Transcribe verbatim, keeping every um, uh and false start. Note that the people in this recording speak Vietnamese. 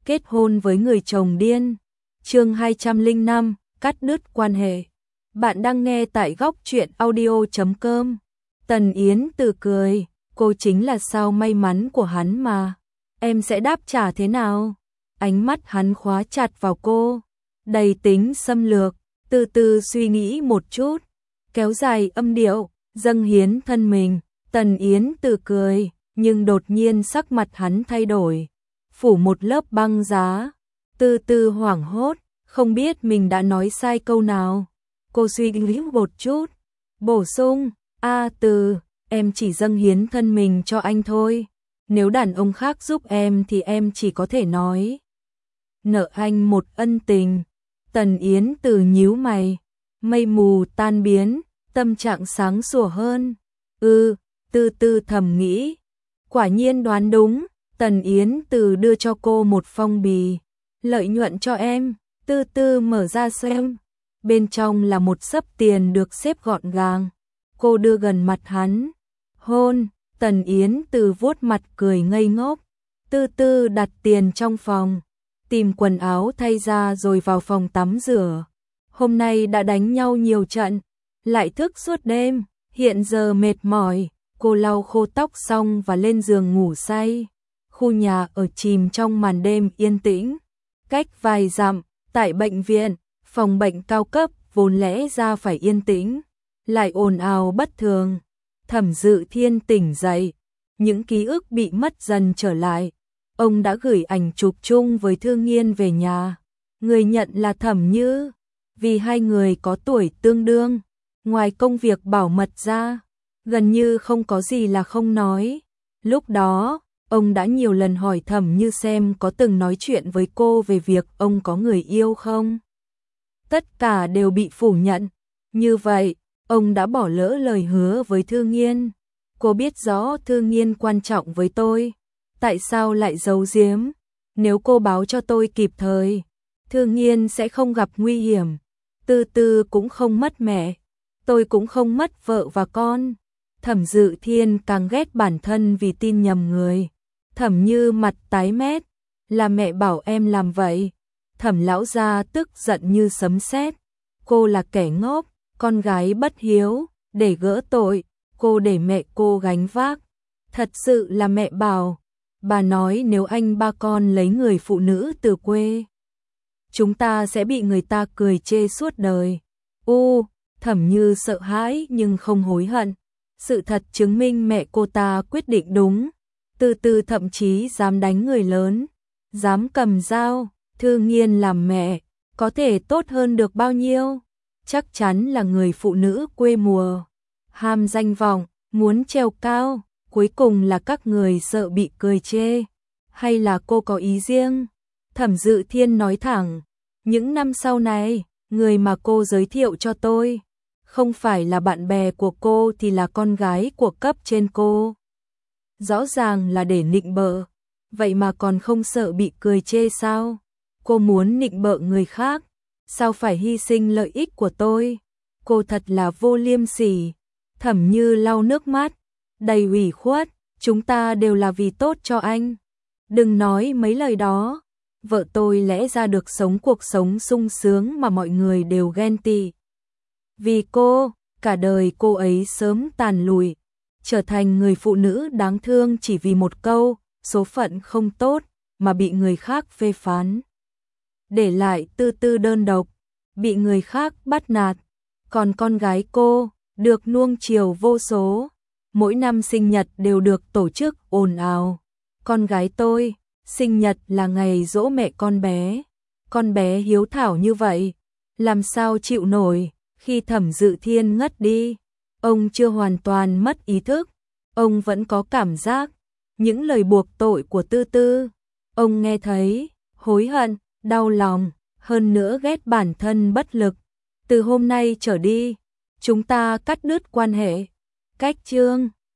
kết hôn với người chồng điên. Chương hai trăm lẻ năm, cắt đứt quan hệ. Bạn đang nghe tại góc truyện audio chấm com. Tần Yến Từ cười, cô chính là sao may mắn của hắn mà. Em sẽ đáp trả thế nào? Ánh mắt hắn khóa chặt vào cô, đầy tính xâm lược, từ từ suy nghĩ một chút, kéo dài âm điệu, dâng hiến thân mình. Tần Yến Từ cười, nhưng đột nhiên sắc mặt hắn thay đổi, phủ một lớp băng giá. Từ từ hoảng hốt, không biết mình đã nói sai câu nào. Cô suy nghĩ một chút, bổ sung, a Từ, em chỉ dâng hiến thân mình cho anh thôi. Nếu đàn ông khác giúp em thì em chỉ có thể nói nợ anh một ân tình. Tần Yến Từ nhíu mày, mây mù tan biến, tâm trạng sáng sủa hơn. Ừ, Từ từ thầm nghĩ, quả nhiên đoán đúng. Tần Yến Từ đưa cho cô một phong bì, lợi nhuận cho em. Từ từ mở ra xem, bên trong là một xấp tiền được xếp gọn gàng. Cô đưa gần mặt hắn, hôn. Tần Yến Từ vuốt mặt cười ngây ngốc. Từ từ đặt tiền trong phòng, tìm quần áo thay ra rồi vào phòng tắm rửa. Hôm nay đã đánh nhau nhiều trận, lại thức suốt đêm, hiện giờ mệt mỏi. Cô lau khô tóc xong và lên giường ngủ say. Khu nhà ở chìm trong màn đêm yên tĩnh. Cách vài dặm, tại bệnh viện, phòng bệnh cao cấp vốn lẽ ra phải yên tĩnh, lại ồn ào bất thường. Thẩm Dự Thiên tỉnh dậy, những ký ức bị mất dần trở lại. Ông đã gửi ảnh chụp chung với Thương Nghiên về nhà. Người nhận là Thẩm Như, vì hai người có tuổi tương đương. Ngoài công việc bảo mật ra, gần như không có gì là không nói. Lúc đó, ông đã nhiều lần hỏi Thẩm Như xem có từng nói chuyện với cô về việc ông có người yêu không. Tất cả đều bị phủ nhận. Như vậy, ông đã bỏ lỡ lời hứa với Thương Nghiên. Cô biết rõ Thương Nghiên quan trọng với tôi, tại sao lại giấu giếm? Nếu cô báo cho tôi kịp thời, Thương Nghiên sẽ không gặp nguy hiểm. Từ từ cũng không mất mẹ, tôi cũng không mất vợ và con. Thẩm Dự Thiên càng ghét bản thân vì tin nhầm người. Thẩm Như mặt tái mét, là mẹ bảo em làm vậy. Thẩm lão gia tức giận như sấm sét. Cô là kẻ ngốc, con gái bất hiếu, để gỡ tội, cô để mẹ cô gánh vác. Thật sự là mẹ bảo. Bà nói nếu anh ba con lấy người phụ nữ từ quê, chúng ta sẽ bị người ta cười chê suốt đời. U, Thẩm Như sợ hãi nhưng không hối hận. Sự thật chứng minh mẹ cô ta quyết định đúng. Từ từ thậm chí dám đánh người lớn, dám cầm dao. Thương Nghiên làm mẹ, có thể tốt hơn được bao nhiêu? Chắc chắn là người phụ nữ quê mùa, ham danh vọng, muốn trèo cao. Cuối cùng là các người sợ bị cười chê, hay là cô có ý riêng? Thẩm Dự Thiên nói thẳng, những năm sau này, người mà cô giới thiệu cho tôi, không phải là bạn bè của cô thì là con gái của cấp trên cô. Rõ ràng là để nịnh bợ, vậy mà còn không sợ bị cười chê sao? Cô muốn nịnh bợ người khác, sao phải hy sinh lợi ích của tôi? Cô thật là vô liêm sỉ. Thẩm Như lau nước mắt, đầy ủy khuất, chúng ta đều là vì tốt cho anh. Đừng nói mấy lời đó. Vợ tôi lẽ ra được sống cuộc sống sung sướng mà mọi người đều ghen tị. Vì cô, cả đời cô ấy sớm tàn lụi, trở thành người phụ nữ đáng thương chỉ vì một câu, số phận không tốt, mà bị người khác phê phán. Để lại Từ từ đơn độc, bị người khác bắt nạt. Còn con gái cô, được nuông chiều vô số. Mỗi năm sinh nhật đều được tổ chức ồn ào. Con gái tôi, sinh nhật là ngày giỗ mẹ con bé. Con bé hiếu thảo như vậy, làm sao chịu nổi? Khi Thẩm Dự Thiên ngất đi, ông chưa hoàn toàn mất ý thức. Ông vẫn có cảm giác, những lời buộc tội của Tư Tư, ông nghe thấy, hối hận, đau lòng, hơn nữa ghét bản thân bất lực. Từ hôm nay trở đi, chúng ta cắt đứt quan hệ. Cách chương